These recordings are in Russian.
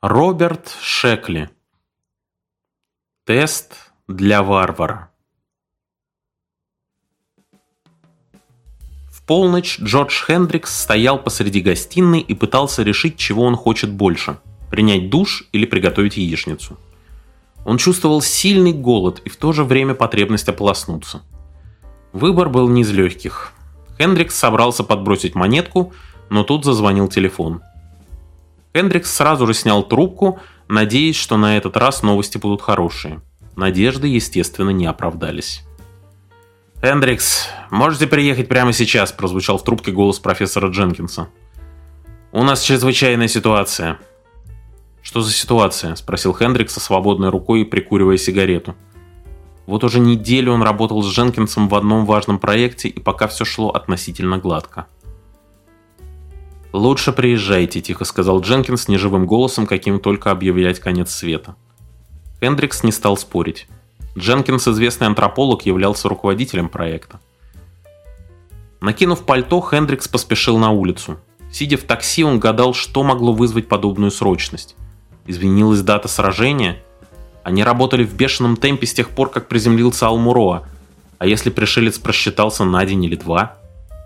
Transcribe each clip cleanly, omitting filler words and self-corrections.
Роберт Шекли. Тест для варвара. В полночь Джордж Хендрикс стоял посреди гостиной и пытался решить, чего он хочет больше – принять душ или приготовить яичницу. Он чувствовал сильный голод и в то же время потребность ополоснуться. Выбор был не из легких. Хендрикс собрался подбросить монетку, но тут зазвонил телефон. Хендрикс сразу же снял трубку, надеясь, что на этот раз новости будут хорошие. Надежды, естественно, не оправдались. «Хендрикс, можете приехать прямо сейчас?» – прозвучал в трубке голос профессора Дженкинса. «У нас чрезвычайная ситуация». «Что за ситуация?» – спросил Хендрикс со свободной рукой, прикуривая сигарету. Вот уже неделю он работал с Дженкинсом в одном важном проекте, и пока все шло относительно гладко. «Лучше приезжайте», – тихо сказал Дженкинс неживым голосом, каким только объявлять конец света. Хендрикс не стал спорить. Дженкинс, известный антрополог, являлся руководителем проекта. Накинув пальто, Хендрикс поспешил на улицу. Сидя в такси, он гадал, что могло вызвать подобную срочность. Изменилась дата сражения? Они работали в бешеном темпе с тех пор, как приземлился Алмуроа. А если пришелец просчитался на день или два?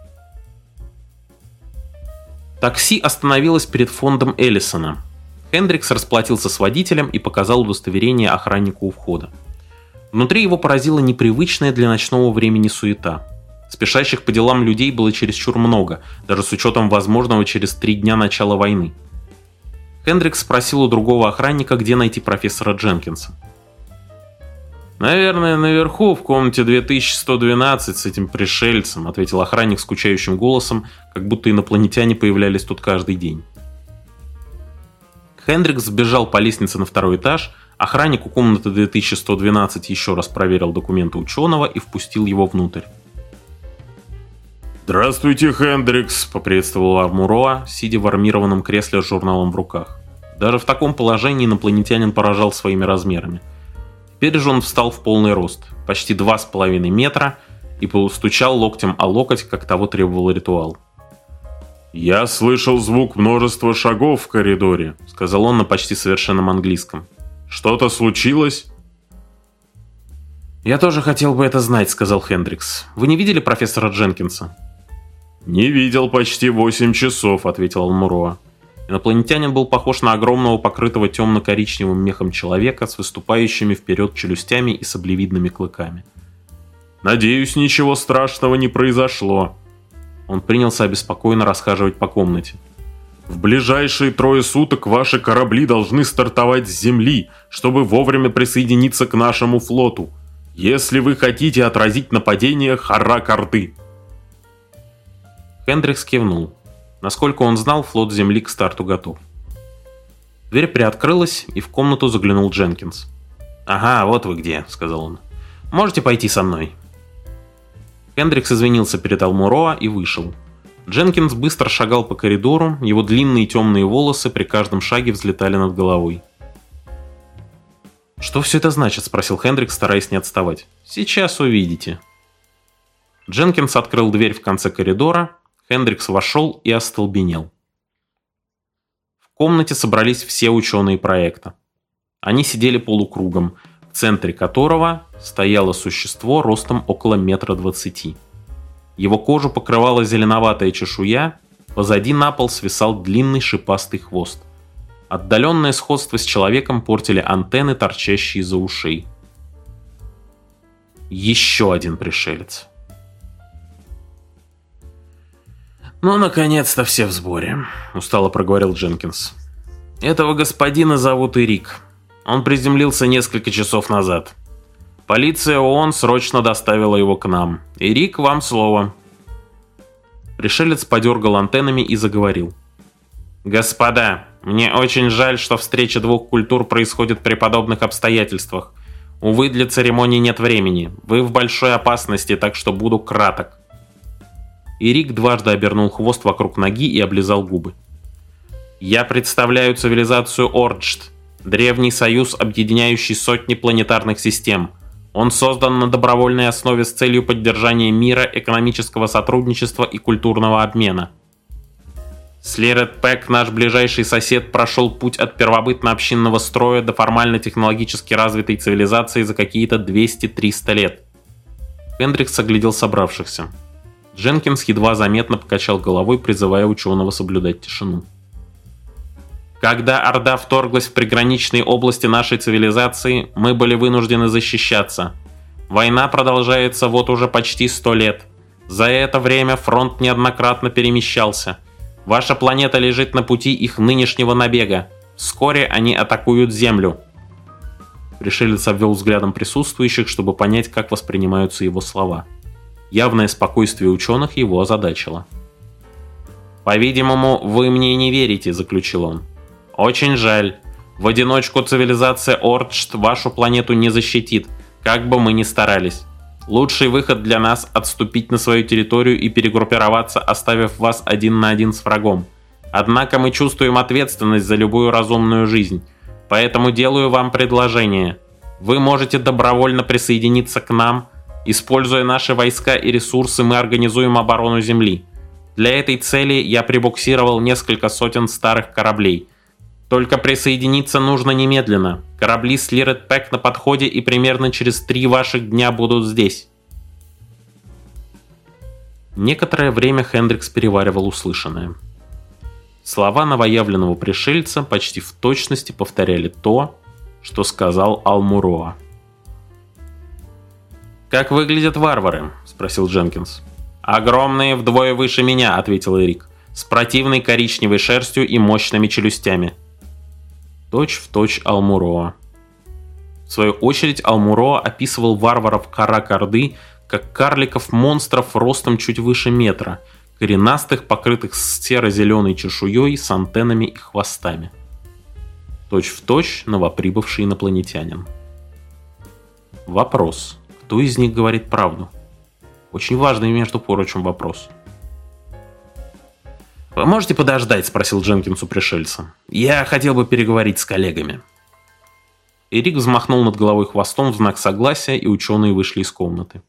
Такси остановилось перед фондом Эллисона. Хендрикс расплатился с водителем и показал удостоверение охраннику у входа. Внутри его поразила непривычная для ночного времени суета. Спешащих по делам людей было чересчур много, даже с учетом возможного через 3 дня начала войны. Хендрикс спросил у другого охранника, где найти профессора Дженкинса. «Наверное, наверху, в комнате 2112 с этим пришельцем», ответил охранник скучающим голосом, как будто инопланетяне появлялись тут каждый день. Хендрикс сбежал по лестнице на 2-й этаж, охранник у комнаты 2112 еще раз проверил документы ученого и впустил его внутрь. «Здравствуйте, Хендрикс», — поприветствовал Алмуроа, сидя в армированном кресле с журналом в руках. Даже в таком положении инопланетянин поражал своими размерами. Теперь же он встал в полный рост, почти 2,5 метра, и постучал локтем о локоть, как того требовал ритуал. «Я слышал звук множества шагов в коридоре», — сказал он на почти совершенном английском. «Что-то случилось?» «Я тоже хотел бы это знать», — сказал Хендрикс. «Вы не видели профессора Дженкинса?» «Не видел почти 8 часов», — ответил Алмуроа. Инопланетянин был похож на огромного покрытого темно-коричневым мехом человека с выступающими вперед челюстями и саблевидными клыками. «Надеюсь, ничего страшного не произошло». Он принялся обеспокоенно расхаживать по комнате. «В ближайшие 3 суток ваши корабли должны стартовать с Земли, чтобы вовремя присоединиться к нашему флоту. Если вы хотите отразить нападение Харрак-Орды». Хендрикс кивнул. Насколько он знал, флот Земли к старту готов. Дверь приоткрылась, и в комнату заглянул Дженкинс. «Ага, вот вы где», — сказал он. «Можете пойти со мной?» Хендрикс извинился перед Алмуроа и вышел. Дженкинс быстро шагал по коридору, его длинные темные волосы при каждом шаге взлетали над головой. «Что все это значит?» — спросил Хендрикс, стараясь не отставать. «Сейчас увидите». Дженкинс открыл дверь в конце коридора, Хендрикс вошел и остолбенел. В комнате собрались все ученые проекта. Они сидели полукругом, в центре которого стояло существо ростом около 1,20 м. Его кожу покрывала зеленоватая чешуя, позади на пол свисал длинный шипастый хвост. Отдаленное сходство с человеком портили антенны, торчащие из-за ушей. Еще один пришелец. «Ну, наконец-то все в сборе», — устало проговорил Дженкинс. «Этого господина зовут Ирик. Он приземлился несколько часов назад. Полиция ООН срочно доставила его к нам. Ирик, вам слово». Пришелец подергал антеннами и заговорил. «Господа, мне очень жаль, что встреча 2 культур происходит при подобных обстоятельствах. Увы, для церемонии нет времени. Вы в большой опасности, так что буду краток». Ирик дважды обернул хвост вокруг ноги и облизал губы. «Я представляю цивилизацию Орджт, древний союз, объединяющий сотни планетарных систем. Он создан на добровольной основе с целью поддержания мира, экономического сотрудничества и культурного обмена». Слирет-Пэк, наш ближайший сосед, прошел путь от первобытно-общинного строя до формально-технологически развитой цивилизации за какие-то 200-300 лет. Хендрикс оглядел собравшихся. Дженкинс едва заметно покачал головой, призывая ученого соблюдать тишину. Когда Орда вторглась в приграничные области нашей цивилизации, мы были вынуждены защищаться. Война продолжается вот уже почти 100 лет. За это время фронт неоднократно перемещался. Ваша планета лежит на пути их нынешнего набега. Вскоре они атакуют Землю. Пришелец обвел взглядом присутствующих, чтобы понять, как воспринимаются его слова. Явное спокойствие ученых его озадачило. «По-видимому, вы мне не верите», — заключил он. «Очень жаль. В одиночку цивилизация Ордшт вашу планету не защитит, как бы мы ни старались. Лучший выход для нас – отступить на свою территорию и перегруппироваться, оставив вас 1 на 1 с врагом. Однако мы чувствуем ответственность за любую разумную жизнь, поэтому делаю вам предложение. Вы можете добровольно присоединиться к нам. Используя наши войска и ресурсы, мы организуем оборону Земли. Для этой цели я прибуксировал несколько сотен старых кораблей. Только присоединиться нужно немедленно. Корабли Слирет-Пэк на подходе и примерно через 3 ваших дня будут здесь». Некоторое время Хендрикс переваривал услышанное. Слова новоявленного пришельца почти в точности повторяли то, что сказал Алмуроа. «Как выглядят варвары?» – спросил Дженкинс. «Огромные, вдвое выше меня», – ответил Эрик, – «с противной коричневой шерстью и мощными челюстями». Точь в точь Алмуроа. В свою очередь Алмуроа описывал варваров Карак-Орды как карликов-монстров ростом чуть выше метра, коренастых, покрытых серо-зеленой чешуей с антеннами и хвостами. Точь в точь новоприбывший инопланетянин. Вопрос. Кто из них говорит правду? Очень важный, между прочим, вопрос. «Вы можете подождать?» – спросил Дженкинс у пришельца. «Я хотел бы переговорить с коллегами». Эрик взмахнул над головой хвостом в знак согласия, и ученые вышли из комнаты.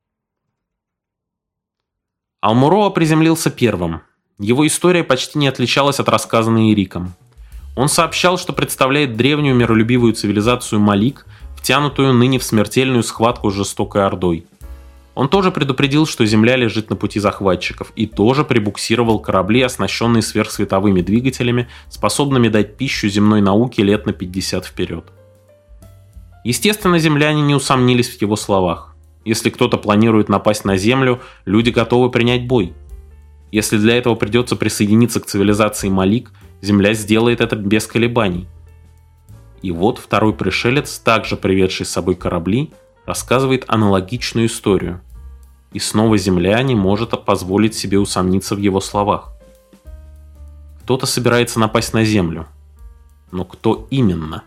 Алмуроа приземлился первым. Его история почти не отличалась от рассказанной Эриком. Он сообщал, что представляет древнюю миролюбивую цивилизацию Малик, втянутую ныне в смертельную схватку с жестокой Ордой. Он тоже предупредил, что Земля лежит на пути захватчиков, и тоже прибуксировал корабли, оснащенные сверхсветовыми двигателями, способными дать пищу земной науке лет на 50 вперед. Естественно, земляне не усомнились в его словах. Если кто-то планирует напасть на Землю, люди готовы принять бой. Если для этого придется присоединиться к цивилизации Малик, Земля сделает это без колебаний. И вот второй пришелец, также приведший с собой корабли, рассказывает аналогичную историю. И снова Земля не может позволить себе усомниться в его словах. Кто-то собирается напасть на Землю. Но кто именно?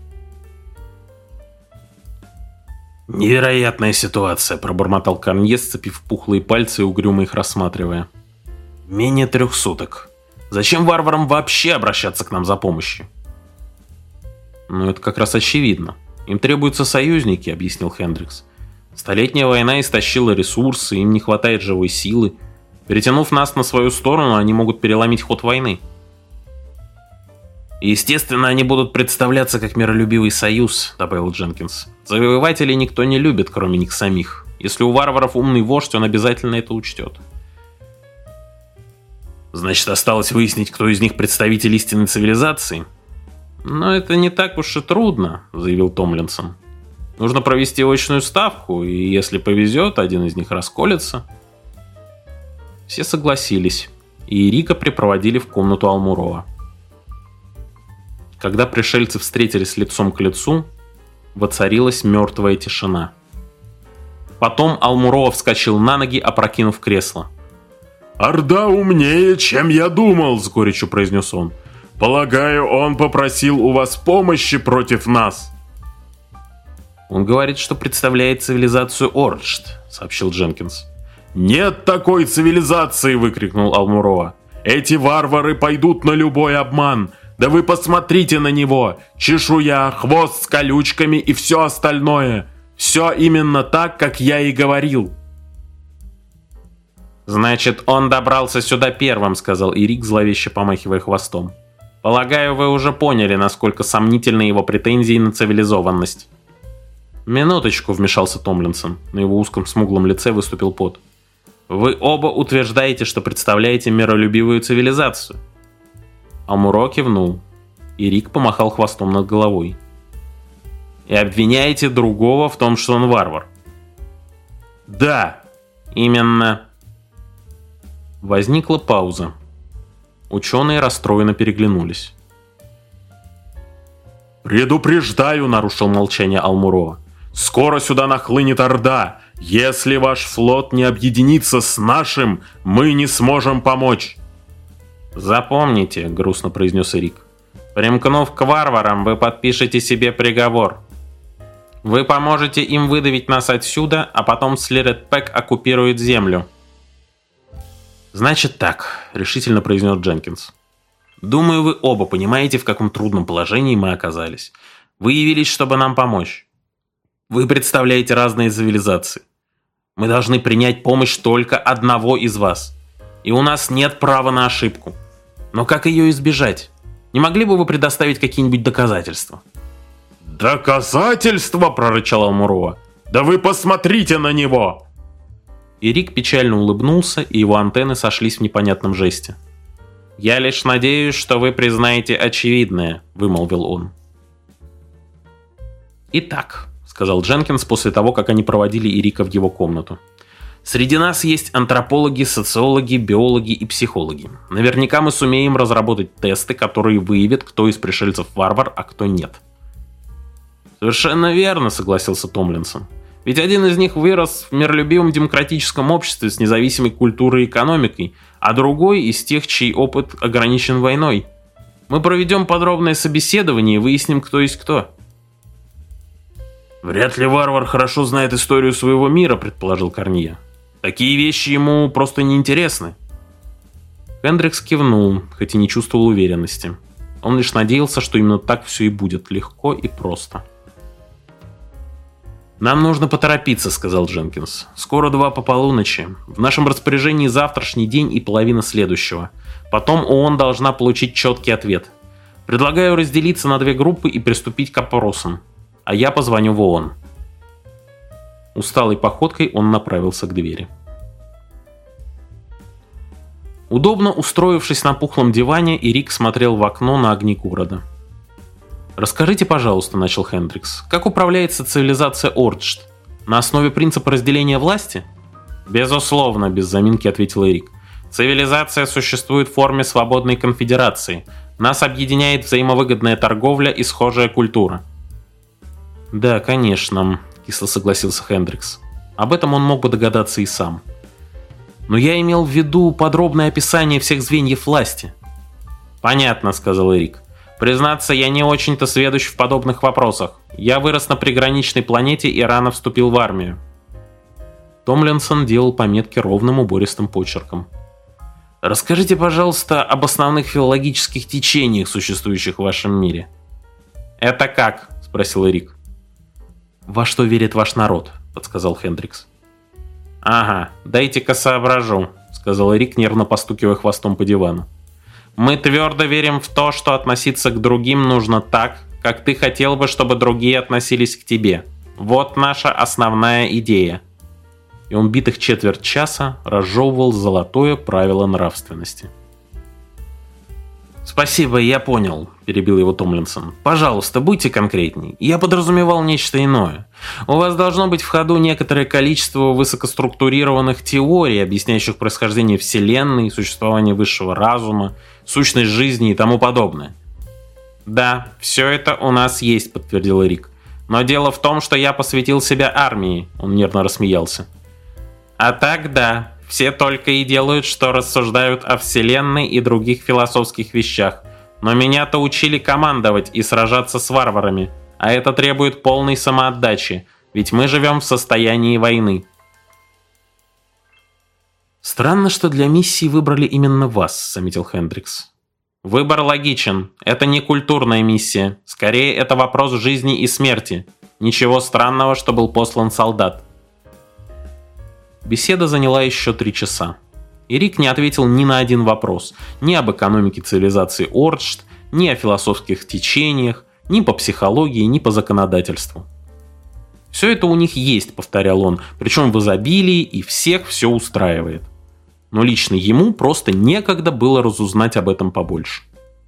«Невероятная ситуация», – пробормотал Корнье, сцепив пухлые пальцы и угрюмо их рассматривая. «Менее 3 суток. Зачем варварам вообще обращаться к нам за помощью?» «Ну, это как раз очевидно. Им требуются союзники», – объяснил Хендрикс. «Столетняя война истощила ресурсы, им не хватает живой силы. Перетянув нас на свою сторону, они могут переломить ход войны». «Естественно, они будут представляться как миролюбивый союз», – добавил Дженкинс. «Завоевателей никто не любит, кроме них самих. Если у варваров умный вождь, он обязательно это учтет». «Значит, осталось выяснить, кто из них представитель истинной цивилизации?» «Но это не так уж и трудно», – заявил Томлинсон. «Нужно провести очную ставку, и если повезет, один из них расколется». Все согласились, и Эрика припроводили в комнату Алмуроа. Когда пришельцы встретились лицом к лицу, воцарилась мертвая тишина. Потом Алмуроа вскочил на ноги, опрокинув кресло. «Орда умнее, чем я думал», — с горечью произнес он. «Полагаю, он попросил у вас помощи против нас». «Он говорит, что представляет цивилизацию Ордшт», — сообщил Дженкинс. «Нет такой цивилизации!» — выкрикнул Алмуроа. «Эти варвары пойдут на любой обман. Да вы посмотрите на него! Чешуя, хвост с колючками и все остальное. Все именно так, как я и говорил». «Значит, он добрался сюда первым», — сказал Ирик, зловеще помахивая хвостом. «Полагаю, вы уже поняли, насколько сомнительны его претензии на цивилизованность». «Минуточку», — вмешался Томлинсон. На его узком смуглом лице выступил пот. «Вы оба утверждаете, что представляете миролюбивую цивилизацию». Амуро кивнул. Ирик помахал хвостом над головой. «И обвиняете другого в том, что он варвар». «Да, именно». Возникла пауза. Ученые расстроенно переглянулись. «Предупреждаю», — нарушил молчание Алмурова. «Скоро сюда нахлынет орда. Если ваш флот не объединится с нашим, мы не сможем помочь». «Запомните», — грустно произнес Ирик. «Примкнув к варварам, вы подпишете себе приговор. Вы поможете им выдавить нас отсюда, а потом Слиретпек оккупирует землю». «Значит так», — решительно произнес Дженкинс. «Думаю, вы оба понимаете, в каком трудном положении мы оказались. Вы явились, чтобы нам помочь. Вы представляете разные цивилизации. Мы должны принять помощь только одного из вас. И у нас нет права на ошибку. Но как ее избежать? Не могли бы вы предоставить какие-нибудь доказательства?» «Доказательства?» – прорычал Амурова. «Да вы посмотрите на него!» Ирик печально улыбнулся, и его антенны сошлись в непонятном жесте. «Я лишь надеюсь, что вы признаете очевидное», – вымолвил он. «Итак», – сказал Дженкинс после того, как они проводили Ирика в его комнату. «Среди нас есть антропологи, социологи, биологи и психологи. Наверняка мы сумеем разработать тесты, которые выявят, кто из пришельцев варвар, а кто нет». «Совершенно верно», — согласился Томлинсон. «Ведь один из них вырос в миролюбивом демократическом обществе с независимой культурой и экономикой, а другой из тех, чей опыт ограничен войной. Мы проведем подробное собеседование и выясним, кто есть кто». «Вряд ли варвар хорошо знает историю своего мира», — предположил Корнье. «Такие вещи ему просто неинтересны». Хендрикс кивнул, хоть и не чувствовал уверенности. Он лишь надеялся, что именно так все и будет, легко и просто. «Нам нужно поторопиться», — сказал Дженкинс. «Скоро 2 по полуночи. В нашем распоряжении завтрашний день и половина следующего. Потом ООН должна получить четкий ответ. Предлагаю разделиться на 2 группы и приступить к опросам. А я позвоню в ООН». Усталой походкой он направился к двери. Удобно устроившись на пухлом диване, Ирик смотрел в окно на огни города. «Расскажите, пожалуйста», — начал Хендрикс, — «как управляется цивилизация Ордшт? На основе принципа разделения власти?» «Безусловно», — без заминки ответил Ирик. «Цивилизация существует в форме свободной конфедерации. Нас объединяет взаимовыгодная торговля и схожая культура». «Да, конечно», — кисло согласился Хендрикс. Об этом он мог бы догадаться и сам. «Но я имел в виду подробное описание всех звеньев власти». «Понятно», — сказал Ирик. «Признаться, я не очень-то сведущ в подобных вопросах. Я вырос на приграничной планете и рано вступил в армию». Томлинсон делал пометки ровным убористым почерком. «Расскажите, пожалуйста, об основных филологических течениях, существующих в вашем мире». «Это как?» — спросил Эрик. «Во что верит ваш народ?» — подсказал Хендрикс. «Ага, дайте-ка соображу», — сказал Эрик, нервно постукивая хвостом по дивану. «Мы твердо верим в то, что относиться к другим нужно так, как ты хотел бы, чтобы другие относились к тебе. Вот наша основная идея». И он битых четверть часа разжевывал золотое правило нравственности. «Спасибо, я понял», — перебил его Томлинсон. «Пожалуйста, будьте конкретней. Я подразумевал нечто иное. У вас должно быть в ходу некоторое количество высокоструктурированных теорий, объясняющих происхождение Вселенной, существование высшего разума, сущность жизни и тому подобное». «Да, все это у нас есть», — подтвердил Эрик. «Но дело в том, что я посвятил себя армии», — он нервно рассмеялся. «А так да. Все только и делают, что рассуждают о Вселенной и других философских вещах. Но меня-то учили командовать и сражаться с варварами, а это требует полной самоотдачи, ведь мы живем в состоянии войны». «Странно, что для миссии выбрали именно вас», — заметил Хендрикс. «Выбор логичен. Это не культурная миссия. Скорее, это вопрос жизни и смерти. Ничего странного, что был послан солдат». Беседа заняла еще 3 часа. И Рик не ответил ни на один вопрос, ни об экономике цивилизации Ордшт, ни о философских течениях, ни по психологии, ни по законодательству. «Все это у них есть», — повторял он, причем в изобилии, и всех все устраивает. Но лично ему просто некогда было разузнать об этом побольше.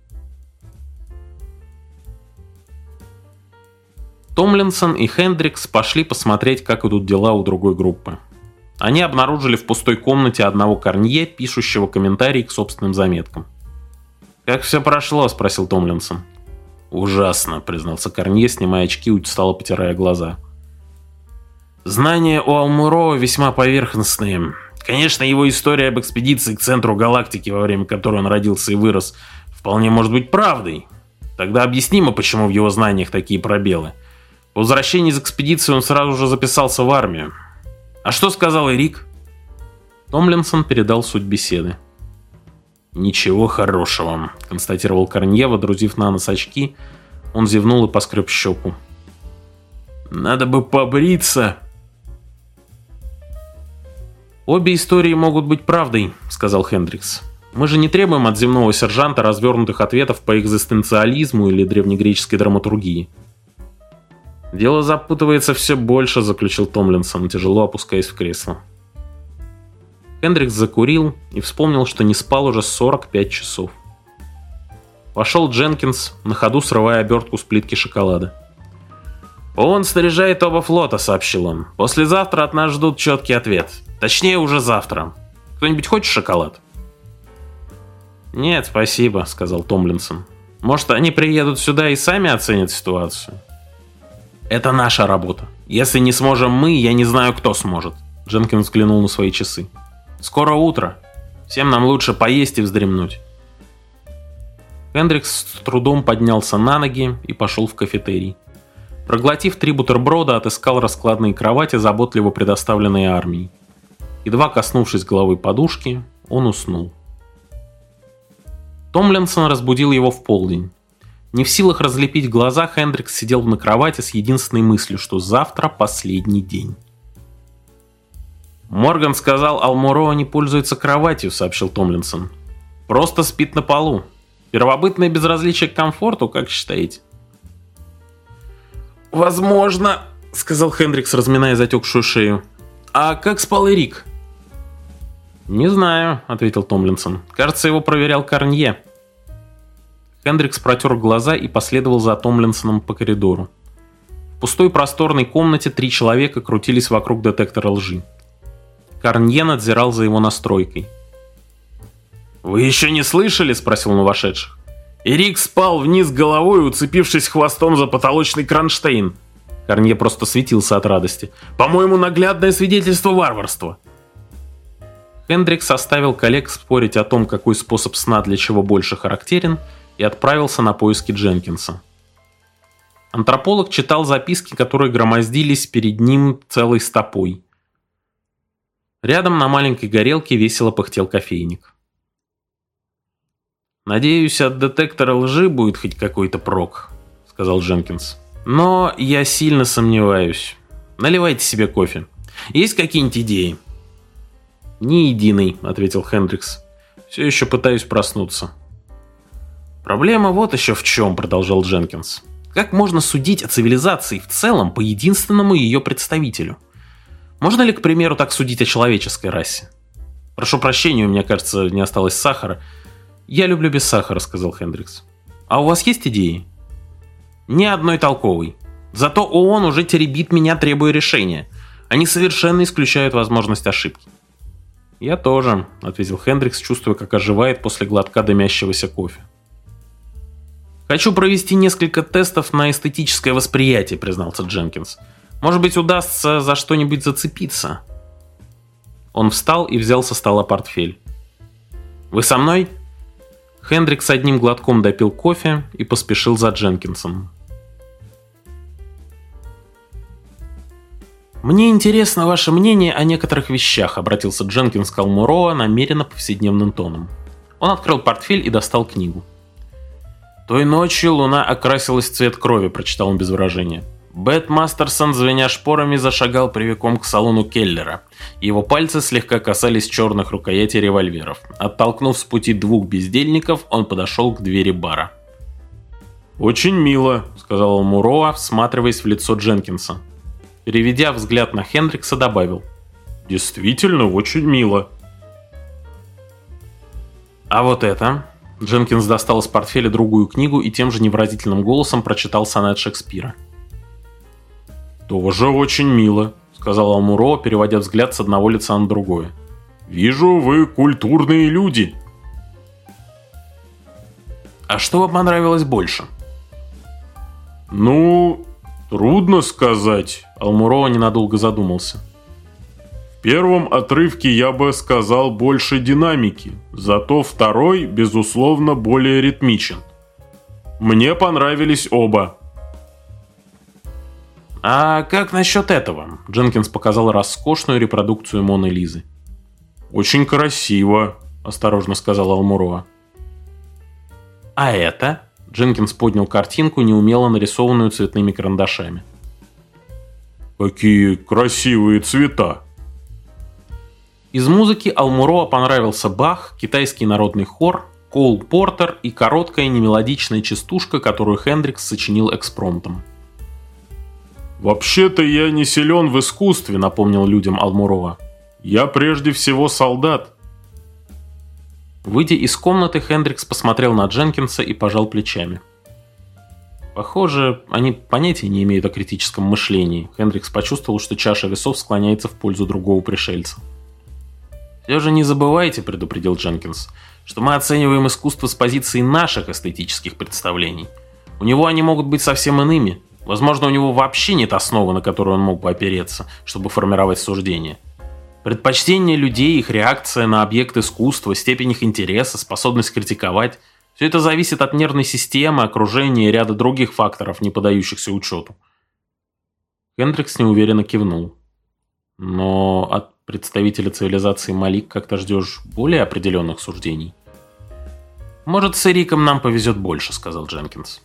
Томлинсон и Хендрикс пошли посмотреть, как идут дела у другой группы. Они обнаружили в пустой комнате одного Корнье, пишущего комментарии к собственным заметкам. «Как все прошло?» – спросил Томлинсон. «Ужасно», – признался Корнье, снимая очки и устало потирая глаза. «Знания у Алмурова весьма поверхностные. Конечно, его история об экспедиции к центру галактики, во время которой он родился и вырос, вполне может быть правдой. Тогда объяснимо, почему в его знаниях такие пробелы. По возвращении из экспедиции он сразу же записался в армию. А что сказал Эрик?» Томлинсон передал суть беседы. «Ничего хорошего», — констатировал Корнье, водрузив на нос очки. Он зевнул и поскреб щеку. «Надо бы побриться». «Обе истории могут быть правдой», — сказал Хендрикс. «Мы же не требуем от земного сержанта развернутых ответов по экзистенциализму или древнегреческой драматургии». «Дело запутывается все больше», — заключил Томлинсон, тяжело опускаясь в кресло. Хендрикс закурил и вспомнил, что не спал уже 45 часов. Вошел Дженкинс, на ходу срывая обертку с плитки шоколада. «Он снаряжает оба флота», — сообщил он. «Послезавтра от нас ждут четкий ответ. Точнее, уже завтра. Кто-нибудь хочет шоколад?» «Нет, спасибо», — сказал Томлинсон. «Может, они приедут сюда и сами оценят ситуацию?» «Это наша работа. Если не сможем мы, я не знаю, кто сможет». Дженкинс взглянул на свои часы. «Скоро утро. Всем нам лучше поесть и вздремнуть». Хендрикс с трудом поднялся на ноги и пошел в кафетерий. Проглотив 3 бутерброда, отыскал раскладные кровати, заботливо предоставленные армией. Едва коснувшись головой подушки, он уснул. Томлинсон разбудил его в полдень. Не в силах разлепить глаза, Хендрикс сидел на кровати с единственной мыслью, что завтра последний день. «Морган сказал, Алмурова не пользуется кроватью», — сообщил Томлинсон. «Просто спит на полу. Первобытное безразличие к комфорту, как считаете?» «Возможно», — сказал Хендрикс, разминая затекшую шею. «А как спал Эрик?» «Не знаю», — ответил Томлинсон. «Кажется, его проверял Корнье». Хендрикс протер глаза и последовал за Томлинсоном по коридору. В пустой просторной комнате 3 человека крутились вокруг детектора лжи. Корнье надзирал за его настройкой. «Вы еще не слышали?» — спросил он у вошедших. «Эрик спал вниз головой, уцепившись хвостом за потолочный кронштейн». Корнье просто светился от радости. «По-моему, наглядное свидетельство варварства». Хендрикс оставил коллег спорить о том, какой способ сна для чего больше характерен, и отправился на поиски Дженкинса. Антрополог читал записки, которые громоздились перед ним целой стопой. Рядом на маленькой горелке весело пыхтел кофейник. «Надеюсь, от детектора лжи будет хоть какой-то прок», — сказал Дженкинс. «Но я сильно сомневаюсь. Наливайте себе кофе. Есть какие-нибудь идеи?» «Ни единой», — ответил Хендрикс. «Все еще пытаюсь проснуться». «Проблема вот еще в чем», — продолжал Дженкинс. «Как можно судить о цивилизации в целом по единственному ее представителю? Можно ли, к примеру, так судить о человеческой расе? Прошу прощения, у меня, кажется, не осталось сахара». «Я люблю без сахара», — сказал Хендрикс. «А у вас есть идеи?» «Ни одной толковой. Зато ООН уже теребит меня, требуя решения. Они совершенно исключают возможность ошибки». «Я тоже», — ответил Хендрикс, чувствуя, как оживает после глотка дымящегося кофе. «Хочу провести несколько тестов на эстетическое восприятие», — признался Дженкинс. «Может быть, удастся за что-нибудь зацепиться». Он встал и взял со стола портфель. «Вы со мной?» Хендрикс одним глотком допил кофе и поспешил за Дженкинсом. «Мне интересно ваше мнение о некоторых вещах», — обратился Дженкинс к Алмурова намеренно повседневным тоном. Он открыл портфель и достал книгу. «Той ночью луна окрасилась в цвет крови», — прочитал он без выражения. Бет Мастерсон, звеня шпорами, зашагал прямиком к салону Келлера. Его пальцы слегка касались черных рукоятей револьверов. Оттолкнув с пути двух бездельников, он подошел к двери бара. «Очень мило», — сказал Муроа, всматриваясь в лицо Дженкинса. Переведя взгляд на Хендрикса, добавил: «Действительно очень мило». «А вот это?» Дженкинс достал из портфеля другую книгу и тем же невыразительным голосом прочитал сонет Шекспира. «Тоже очень мило», — сказал Алмуро, переводя взгляд с одного лица на другое. «Вижу, вы культурные люди». «А что вам понравилось больше?» «Ну, трудно сказать», — Алмуро ненадолго задумался. «В первом отрывке я бы сказал больше динамики, зато второй, безусловно, более ритмичен. Мне понравились оба». «А как насчет этого?» Дженкинс показал роскошную репродукцию Моны Лизы. «Очень красиво», – осторожно сказал Алмуроа. «А это?» Дженкинс поднял картинку, неумело нарисованную цветными карандашами. «Какие красивые цвета!» Из музыки Алмуроа понравился Бах, китайский народный хор, Коул Портер и короткая немелодичная частушка, которую Хендрикс сочинил экспромтом. «Вообще-то я не силен в искусстве», — напомнил людям Алмуроа. «Я прежде всего солдат». Выйдя из комнаты, Хендрикс посмотрел на Дженкинса и пожал плечами. Похоже, они понятия не имеют о критическом мышлении. Хендрикс почувствовал, что чаша весов склоняется в пользу другого пришельца. «Все же не забывайте», — предупредил Дженкинс, «что мы оцениваем искусство с позиции наших эстетических представлений. У него они могут быть совсем иными. Возможно, у него вообще нет основы, на которую он мог бы опереться, чтобы формировать суждения. Предпочтения людей, их реакция на объект искусства, степень их интереса, способность критиковать – все это зависит от нервной системы, окружения и ряда других факторов, не поддающихся учету». Хендрикс неуверенно кивнул. «Но от представителя цивилизации Малик как-то ждешь более определенных суждений?» «Может, с Эриком нам повезет больше», – сказал Дженкинс.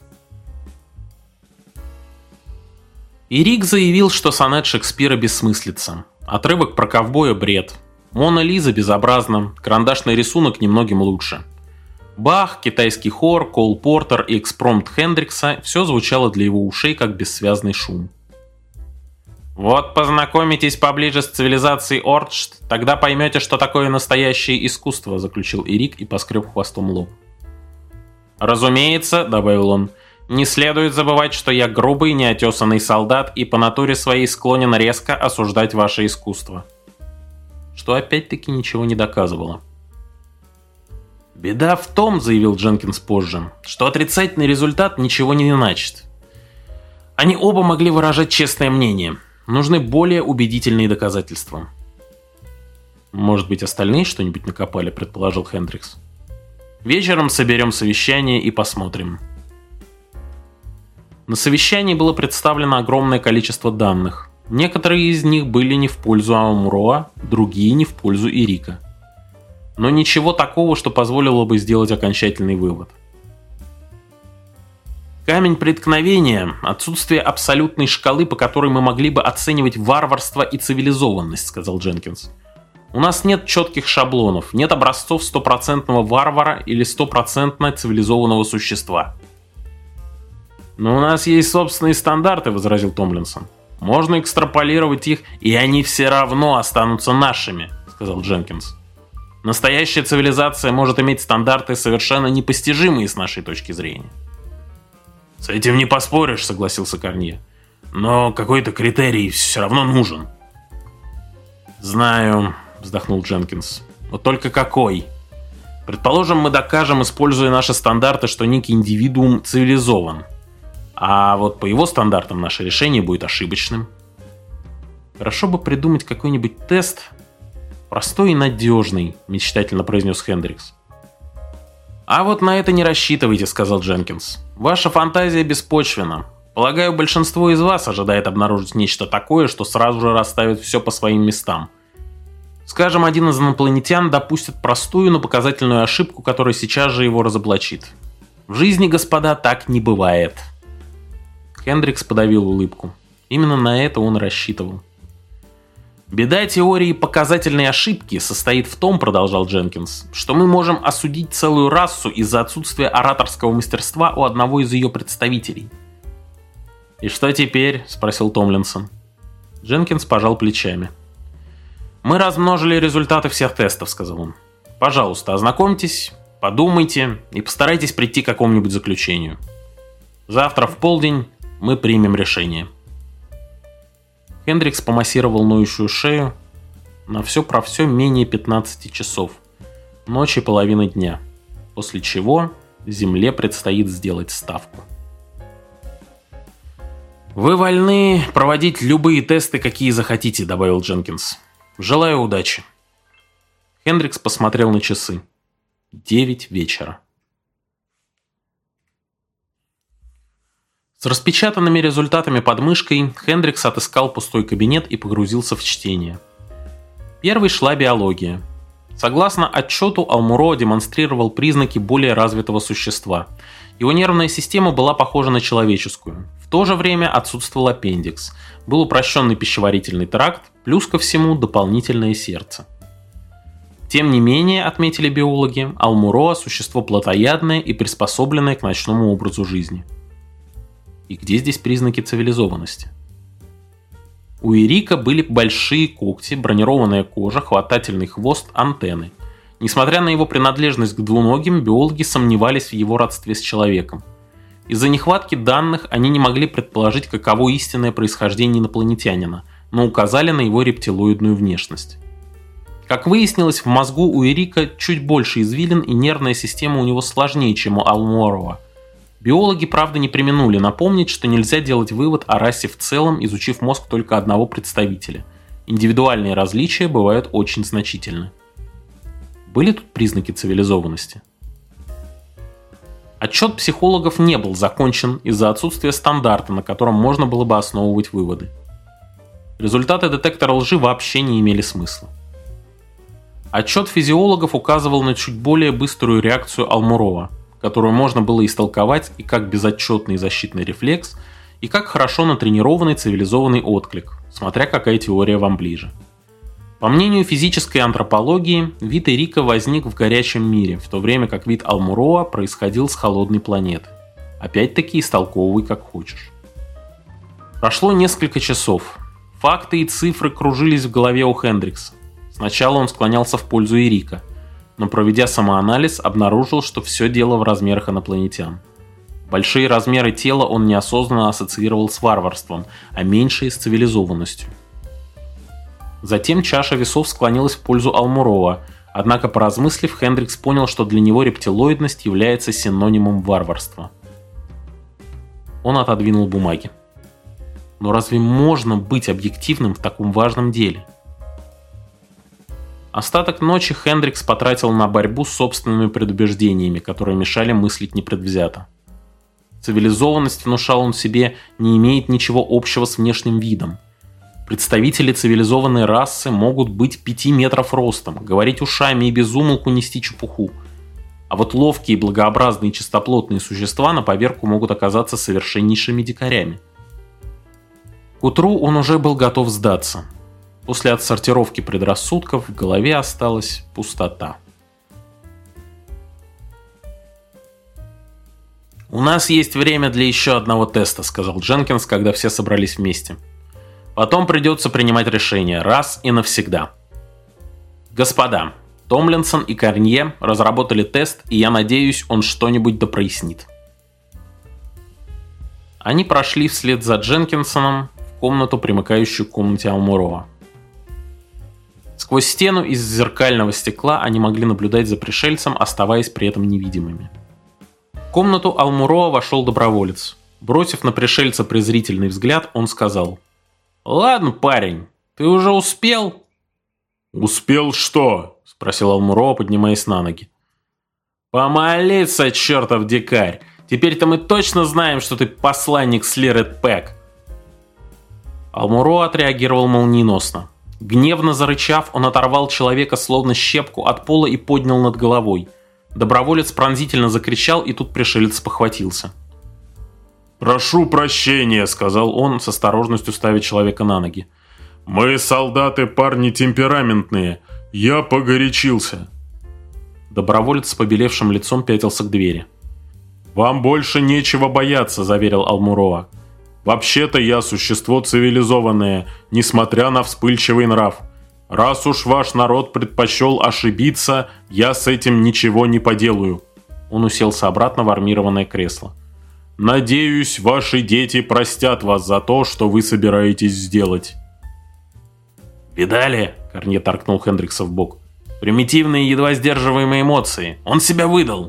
Эрик заявил, что сонет Шекспира бессмыслица. Отрывок про ковбоя – бред. Мона Лиза безобразна, карандашный рисунок немногим лучше. Бах, китайский хор, Коул Портер и экспромт Хендрикса – все звучало для его ушей как бессвязный шум. «Вот познакомитесь поближе с цивилизацией Ордшт, тогда поймете, что такое настоящее искусство», – заключил Эрик и поскреб хвостом лоб. «Разумеется», – добавил он, – «не следует забывать, что я грубый, неотесанный солдат и по натуре своей склонен резко осуждать ваше искусство». Что опять-таки ничего не доказывало. «Беда в том, — заявил Дженкинс позже, — что отрицательный результат ничего не значит. Они оба могли выражать честное мнение. Нужны более убедительные доказательства». «Может быть, остальные что-нибудь накопали?» — предположил Хендрикс. «Вечером соберем совещание и посмотрим». На совещании было представлено огромное количество данных. Некоторые из них были не в пользу Алмуроа, другие не в пользу Эрика. Но ничего такого, что позволило бы сделать окончательный вывод. Камень преткновения – отсутствие абсолютной шкалы, по которой мы могли бы оценивать варварство и цивилизованность, сказал Дженкинс. У нас нет четких шаблонов, нет образцов стопроцентного варвара или стопроцентно цивилизованного существа. «Но у нас есть собственные стандарты», – возразил Томлинсон. «Можно экстраполировать их, и они все равно останутся нашими», – сказал Дженкинс. «Настоящая цивилизация может иметь стандарты, совершенно непостижимые с нашей точки зрения». «С этим не поспоришь», – согласился Корнье. «Но какой-то критерий все равно нужен». «Знаю», – вздохнул Дженкинс. «Вот только какой? Предположим, мы докажем, используя наши стандарты, что некий индивидуум цивилизован. А вот по его стандартам наше решение будет ошибочным. Хорошо бы придумать какой-нибудь тест, простой и надежный», – мечтательно произнес Хендрикс. «А вот на это не рассчитывайте», – сказал Дженкинс. «Ваша фантазия беспочвенна. Полагаю, большинство из вас ожидает обнаружить нечто такое, что сразу же расставит все по своим местам. Скажем, один из инопланетян допустит простую, но показательную ошибку, которая сейчас же его разоблачит. В жизни, господа, так не бывает». Хендрикс подавил улыбку. Именно на это он рассчитывал. «Беда теории показательной ошибки состоит в том, — продолжал Дженкинс, — что мы можем осудить целую расу из-за отсутствия ораторского мастерства у одного из ее представителей». «И что теперь?» — спросил Томлинсон. Дженкинс пожал плечами. «Мы размножили результаты всех тестов», — сказал он. «Пожалуйста, ознакомьтесь, подумайте и постарайтесь прийти к какому-нибудь заключению. Завтра в полдень мы примем решение». Хендрикс помассировал ноющую шею. На все про все менее 15 часов. Ночь и половина дня. После чего Земле предстоит сделать ставку. «Вы вольны проводить любые тесты, какие захотите», — добавил Дженкинс. «Желаю удачи». Хендрикс посмотрел на часы. 9 вечера. С распечатанными результатами под мышкой Хендрикс отыскал пустой кабинет и погрузился в чтение. Первой шла биология. Согласно отчету, Алмуро демонстрировал признаки более развитого существа. Его нервная система была похожа на человеческую. В то же время отсутствовал аппендикс. Был упрощенный пищеварительный тракт, плюс ко всему дополнительное сердце. Тем не менее, отметили биологи, Алмуро – существо плотоядное и приспособленное к ночному образу жизни. И где здесь признаки цивилизованности? У Ирика были большие когти, бронированная кожа, хватательный хвост, антенны. Несмотря на его принадлежность к двуногим, биологи сомневались в его родстве с человеком. Из-за нехватки данных они не могли предположить, каково истинное происхождение инопланетянина, но указали на его рептилоидную внешность. Как выяснилось, в мозгу у Ирика чуть больше извилин и нервная система у него сложнее, чем у Алмуро. Биологи, правда, не преминули напомнить, что нельзя делать вывод о расе в целом, изучив мозг только одного представителя. Индивидуальные различия бывают очень значительны. Были тут признаки цивилизованности? Отчет психологов не был закончен из-за отсутствия стандарта, на котором можно было бы основывать выводы. Результаты детектора лжи вообще не имели смысла. Отчет физиологов указывал на чуть более быструю реакцию Алмуро, которую можно было истолковать и как безотчетный защитный рефлекс, и как хорошо натренированный цивилизованный отклик, смотря какая теория вам ближе. По мнению физической антропологии, вид Ирика возник в горячем мире, в то время как вид Алмуро происходил с холодной планеты. Опять-таки истолковывай как хочешь. Прошло несколько часов. Факты и цифры кружились в голове у Хендрикса. Сначала он склонялся в пользу Ирика, но, проведя самоанализ, обнаружил, что все дело в размерах инопланетян. Большие размеры тела он неосознанно ассоциировал с варварством, а меньшие – с цивилизованностью. Затем чаша весов склонилась в пользу Алмуро, однако, поразмыслив, Хендрикс понял, что для него рептилоидность является синонимом варварства. Он отодвинул бумаги. Но разве можно быть объективным в таком важном деле? Остаток ночи Хендрикс потратил на борьбу с собственными предубеждениями, которые мешали мыслить непредвзято. Цивилизованность, внушал он себе, не имеет ничего общего с внешним видом. Представители цивилизованной расы могут быть 5 метров ростом, говорить ушами и без умолку нести чепуху. А вот ловкие, благообразные и чистоплотные существа на поверку могут оказаться совершеннейшими дикарями. К утру он уже был готов сдаться. После отсортировки предрассудков в голове осталась пустота. «У нас есть время для еще одного теста», — сказал Дженкинс, когда все собрались вместе. «Потом придется принимать решение раз и навсегда. Господа, Томлинсон и Корнье разработали тест, и я надеюсь, он что-нибудь допрояснит». Они прошли вслед за Дженкинсоном в комнату, примыкающую к комнате Алмуро. Сквозь стену из зеркального стекла они могли наблюдать за пришельцем, оставаясь при этом невидимыми. В комнату Алмуро вошел доброволец. Бросив на пришельца презрительный взгляд, он сказал: «Ладно, парень, ты уже успел?» «Успел что?» – спросил Алмуро, поднимаясь на ноги. «Помолиться, чертов дикарь! Теперь-то мы точно знаем, что ты посланник Слирет Пэк!» Алмуро отреагировал молниеносно. Гневно зарычав, он оторвал человека словно щепку от пола и поднял над головой. Доброволец пронзительно закричал, и тут пришелец похватился. «Прошу прощения», — сказал он, с осторожностью ставя человека на ноги. «Мы, солдаты, парни темпераментные. Я погорячился». Доброволец с побелевшим лицом пятился к двери. «Вам больше нечего бояться», — заверил Алмурова. «Вообще-то я существо цивилизованное, несмотря на вспыльчивый нрав. Раз уж ваш народ предпочел ошибиться, я с этим ничего не поделаю». Он уселся обратно в армированное кресло. «Надеюсь, ваши дети простят вас за то, что вы собираетесь сделать». «Видали?» — Корнье торкнул Хендрикса в бок. «Примитивные, едва сдерживаемые эмоции. Он себя выдал».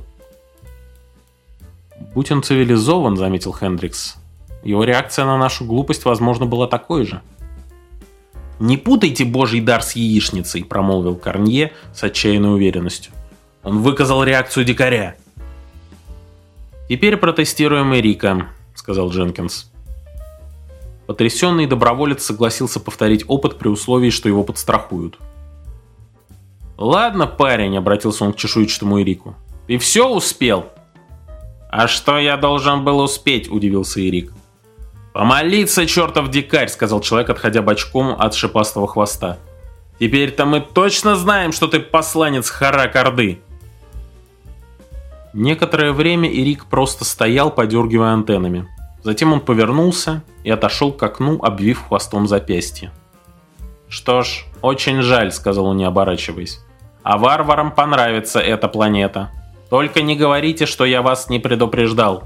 «Будь он цивилизован», — заметил Хендрикс, — «его реакция на нашу глупость, возможно, была такой же». «Не путайте божий дар с яичницей», — промолвил Корнье с отчаянной уверенностью. «Он выказал реакцию дикаря». «Теперь протестируем Эрика», — сказал Дженкинс. Потрясенный доброволец согласился повторить опыт при условии, что его подстрахуют. «Ладно, парень», — обратился он к чешуйчатому Эрику. «Ты все успел?» «А что я должен был успеть?» — удивился Эрик. «Помолиться, чертов дикарь», — сказал человек, отходя бочком от шипастого хвоста. «Теперь-то мы точно знаем, что ты посланец Харак-Орды». Некоторое время Эрик просто стоял, подергивая антеннами. Затем он повернулся и отошел к окну, обвив хвостом запястье. «Что ж, очень жаль», — сказал он, не оборачиваясь. «А варварам понравится эта планета. Только не говорите, что я вас не предупреждал».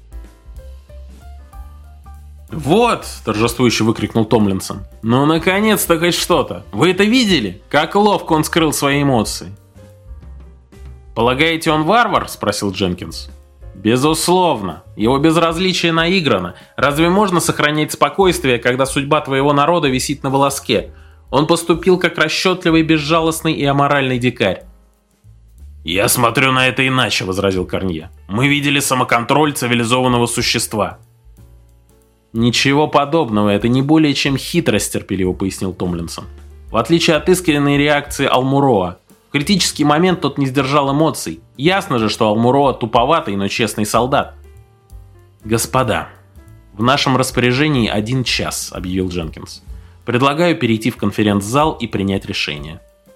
«Вот!» – торжествующе выкрикнул Томлинсон. «Ну, наконец-то хоть что-то! Вы это видели? Как ловко он скрыл свои эмоции!» «Полагаете, он варвар?» – спросил Дженкинс. «Безусловно. Его безразличие наиграно. Разве можно сохранять спокойствие, когда судьба твоего народа висит на волоске? Он поступил как расчетливый, безжалостный и аморальный дикарь». «Я смотрю на это иначе», – возразил Корнье. «Мы видели самоконтроль цивилизованного существа». «Ничего подобного, это не более чем хитрость», – терпеливо пояснил Томлинсон. «В отличие от искренней реакции Алмуроа, в критический момент тот не сдержал эмоций. Ясно же, что Алмуроа туповатый, но честный солдат». «Господа, в нашем распоряжении 1 час», – объявил Дженкинс. «Предлагаю перейти в конференц-зал и принять решение».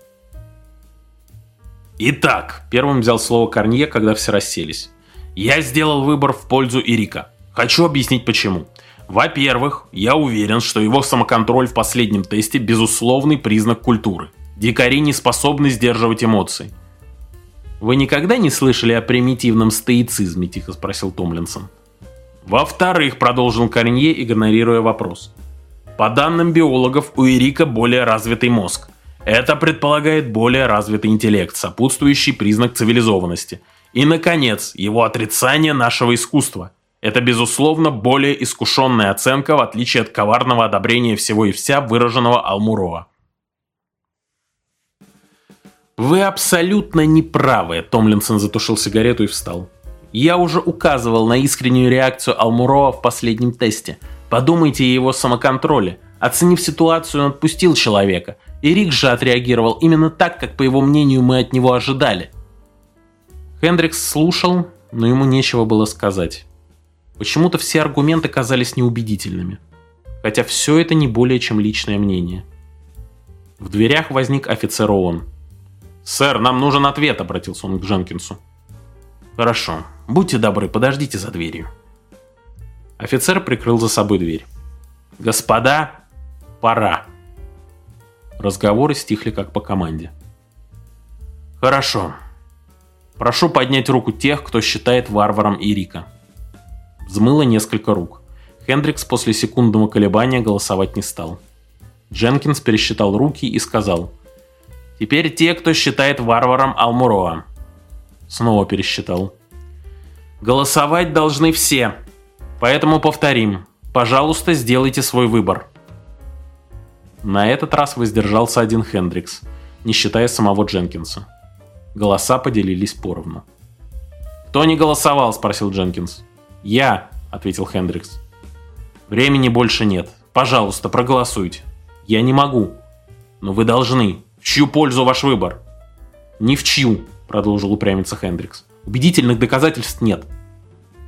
«Итак», – первым взял слово Корнье, когда все расселись. «Я сделал выбор в пользу Эрика. Хочу объяснить почему. Во-первых, я уверен, что его самоконтроль в последнем тесте – безусловный признак культуры. Дикари не способны сдерживать эмоции». «Вы никогда не слышали о примитивном стоицизме?» – тихо спросил Томлинсон. «Во-вторых», – продолжил Корнье, игнорируя вопрос. «По данным биологов, у Эрика более развитый мозг. Это предполагает более развитый интеллект, сопутствующий признак цивилизованности. И, наконец, его отрицание нашего искусства. Это, безусловно, более искушенная оценка, в отличие от коварного одобрения всего и вся, выраженного Алмуроа». «Вы абсолютно неправы», — Томлинсон затушил сигарету и встал. «Я уже указывал на искреннюю реакцию Алмуроа в последнем тесте. Подумайте о его самоконтроле. Оценив ситуацию, он отпустил человека. Эрик же отреагировал именно так, как, по его мнению, мы от него ожидали». Хендрикс слушал, но ему нечего было сказать. Почему-то все аргументы казались неубедительными. Хотя все это не более чем личное мнение. В дверях возник офицер ООН. «Сэр, нам нужен ответ», — обратился он к Дженкинсу. «Хорошо. Будьте добры, подождите за дверью». Офицер прикрыл за собой дверь. «Господа, пора». Разговоры стихли как по команде. «Хорошо. Прошу поднять руку тех, кто считает варваром Эрика». Взмыло несколько рук. Хендрикс после секундного колебания голосовать не стал. Дженкинс пересчитал руки и сказал: «Теперь те, кто считает варваром Алмуроа». Снова пересчитал. «Голосовать должны все. Поэтому повторим. Пожалуйста, сделайте свой выбор». На этот раз воздержался один Хендрикс, не считая самого Дженкинса. Голоса поделились поровну. «Кто не голосовал?» – спросил Дженкинс. «Я», – ответил Хендрикс. «Времени больше нет. Пожалуйста, проголосуйте». «Я не могу». «Но вы должны. В чью пользу ваш выбор?» «Ни в чью», – продолжил упрямиться Хендрикс. «Убедительных доказательств нет».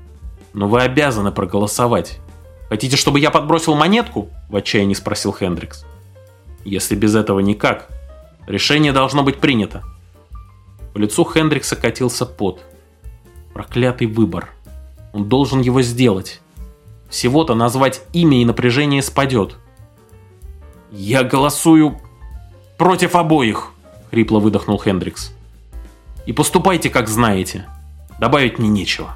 Но вы обязаны проголосовать. Хотите, чтобы я подбросил монетку? В отчаянии спросил Хендрикс. Если без этого никак. Решение должно быть принято. По лицу Хендрикса катился пот. Проклятый выбор. Он должен его сделать. Всего-то назвать имя, и напряжение спадет. «Я голосую против обоих», — хрипло выдохнул Хендрикс. «И поступайте, как знаете. Добавить мне нечего».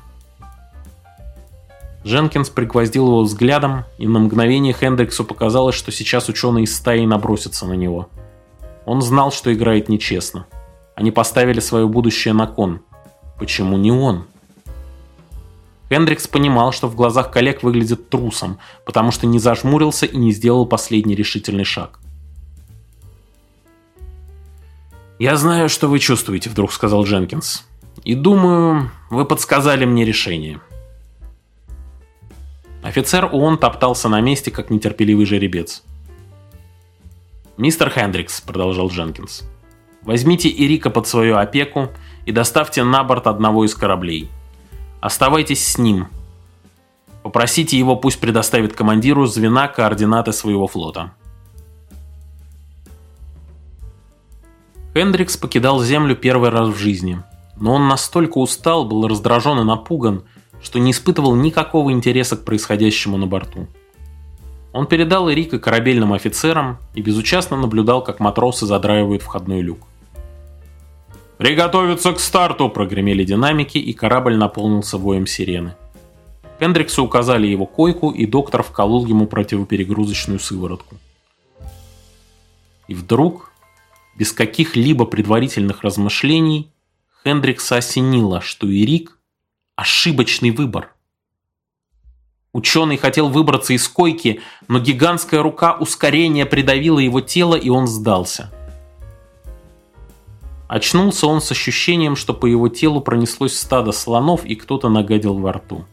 Дженкинс пригвоздил его взглядом, и на мгновение Хендриксу показалось, что сейчас ученые из стаи набросятся на него. Он знал, что играет нечестно. Они поставили свое будущее на кон. Почему не он? Хендрикс понимал, что в глазах коллег выглядит трусом, потому что не зажмурился и не сделал последний решительный шаг. «Я знаю, что вы чувствуете», — вдруг сказал Дженкинс. «И думаю, вы подсказали мне решение». Офицер ООН топтался на месте, как нетерпеливый жеребец. «Мистер Хендрикс», — продолжал Дженкинс, — «возьмите Ирика под свою опеку и доставьте на борт одного из кораблей. Оставайтесь с ним. Попросите его, пусть предоставит командиру звена координаты своего флота». Хендрикс покидал Землю первый раз в жизни, но он настолько устал, был раздражен и напуган, что не испытывал никакого интереса к происходящему на борту. Он передал Ирика корабельным офицерам и безучастно наблюдал, как матросы задраивают входной люк. «Приготовиться к старту!» – прогремели динамики, и корабль наполнился воем сирены. Хендриксу указали его койку, и доктор вколол ему противоперегрузочную сыворотку. И вдруг, без каких-либо предварительных размышлений, Хендрикса осенило, что Ирик – ошибочный выбор. Ученый хотел выбраться из койки, но гигантская рука ускорения придавила его тело, и он сдался. Очнулся он с ощущением, что по его телу пронеслось стадо слонов, и кто-то нагадил во рту.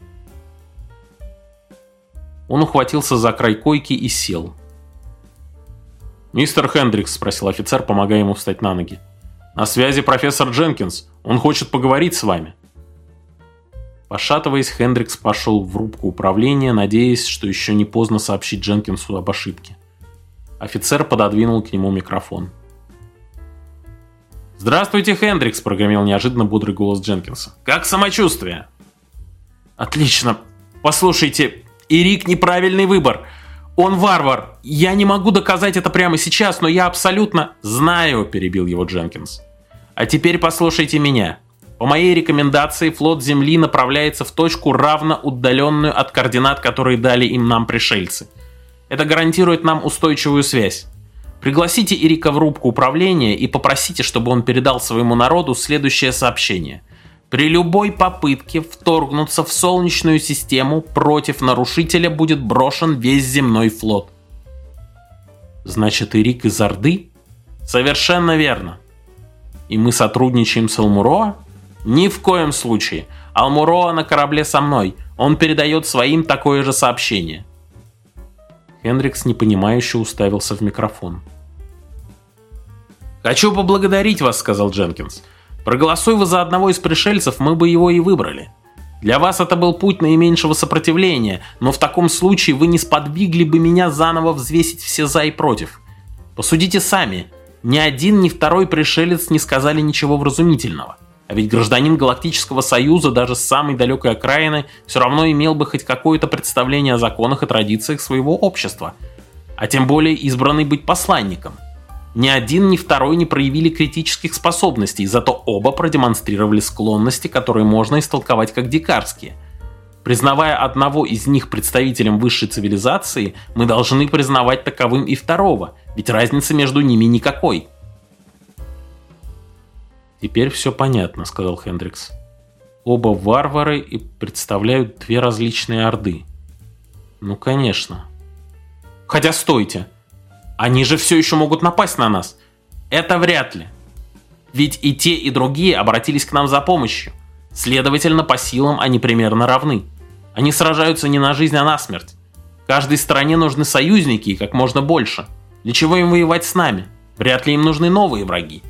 Он ухватился за край койки и сел. «Мистер Хендрикс», — спросил офицер, помогая ему встать на ноги. «На связи профессор Дженкинс. Он хочет поговорить с вами». Пошатываясь, Хендрикс пошел в рубку управления, надеясь, что еще не поздно сообщить Дженкинсу об ошибке. Офицер пододвинул к нему микрофон. «Здравствуйте, Хендрикс», — прогремел неожиданно бодрый голос Дженкинса. «Как самочувствие?» «Отлично. Послушайте, Ирик неправильный выбор. Он варвар. Я не могу доказать это прямо сейчас, но я абсолютно...» «Знаю», — перебил его Дженкинс. «А теперь послушайте меня. По моей рекомендации флот Земли направляется в точку, равно удаленную от координат, которые дали им нам пришельцы. Это гарантирует нам устойчивую связь. Пригласите Ирика в рубку управления и попросите, чтобы он передал своему народу следующее сообщение. При любой попытке вторгнуться в Солнечную систему против нарушителя будет брошен весь земной флот». «Значит, Ирик из Орды?» «Совершенно верно. И мы сотрудничаем с Алмуроа?» «Ни в коем случае. Алмуроа на корабле со мной. Он передает своим такое же сообщение». Хендрикс непонимающе уставился в микрофон. «Хочу поблагодарить вас», — сказал Дженкинс. «Проголосуй вы за одного из пришельцев, мы бы его и выбрали. Для вас это был путь наименьшего сопротивления, но в таком случае вы не сподвигли бы меня заново взвесить все за и против. Посудите сами. Ни один, ни второй пришелец не сказали ничего вразумительного. А ведь гражданин Галактического Союза даже с самой далекой окраины все равно имел бы хоть какое-то представление о законах и традициях своего общества. А тем более избранный быть посланником. Ни один, ни второй не проявили критических способностей, зато оба продемонстрировали склонности, которые можно истолковать как дикарские. Признавая одного из них представителем высшей цивилизации, мы должны признавать таковым и второго, ведь разницы между ними никакой». «Теперь все понятно», — сказал Хендрикс. «Оба варвары и представляют две различные орды». «Ну, конечно». «Хотя стойте! Они же все еще могут напасть на нас!» «Это вряд ли. Ведь и те, и другие обратились к нам за помощью. Следовательно, по силам они примерно равны. Они сражаются не на жизнь, а на смерть. Каждой стороне нужны союзники и как можно больше. Для чего им воевать с нами? Вряд ли им нужны новые враги».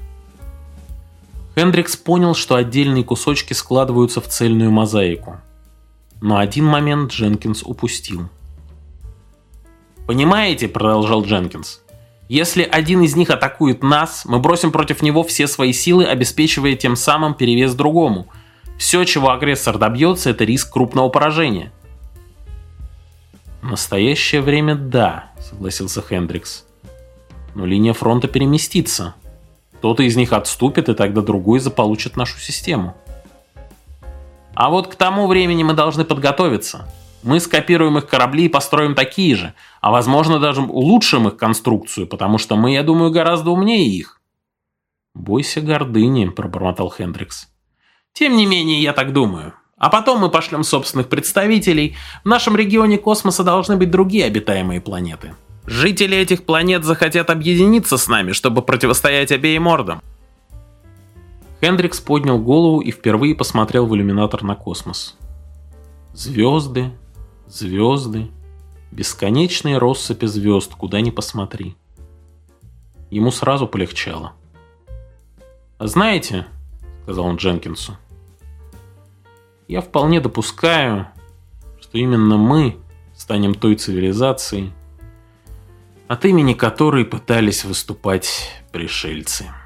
Хендрикс понял, что отдельные кусочки складываются в цельную мозаику. Но один момент Дженкинс упустил. «Понимаете», — продолжал Дженкинс, «если один из них атакует нас, мы бросим против него все свои силы, обеспечивая тем самым перевес другому. Все, чего агрессор добьется, это риск крупного поражения». «В настоящее время да», — согласился Хендрикс. «Но линия фронта переместится. Кто-то из них отступит, и тогда другой заполучит нашу систему. А вот к тому времени мы должны подготовиться. Мы скопируем их корабли и построим такие же, а возможно даже улучшим их конструкцию, потому что мы, я думаю, гораздо умнее их». «Бойся гордыни», — пробормотал Хендрикс. «Тем не менее, я так думаю. А потом мы пошлем собственных представителей. В нашем регионе космоса должны быть другие обитаемые планеты. Жители этих планет захотят объединиться с нами, чтобы противостоять обеим ордам». Хендрикс поднял голову и впервые посмотрел в иллюминатор на космос. Звезды, звезды, бесконечные россыпи звезд, куда ни посмотри. Ему сразу полегчало. «А знаете, — сказал он Дженкинсу, — я вполне допускаю, что именно мы станем той цивилизацией, от имени которой пытались выступать пришельцы».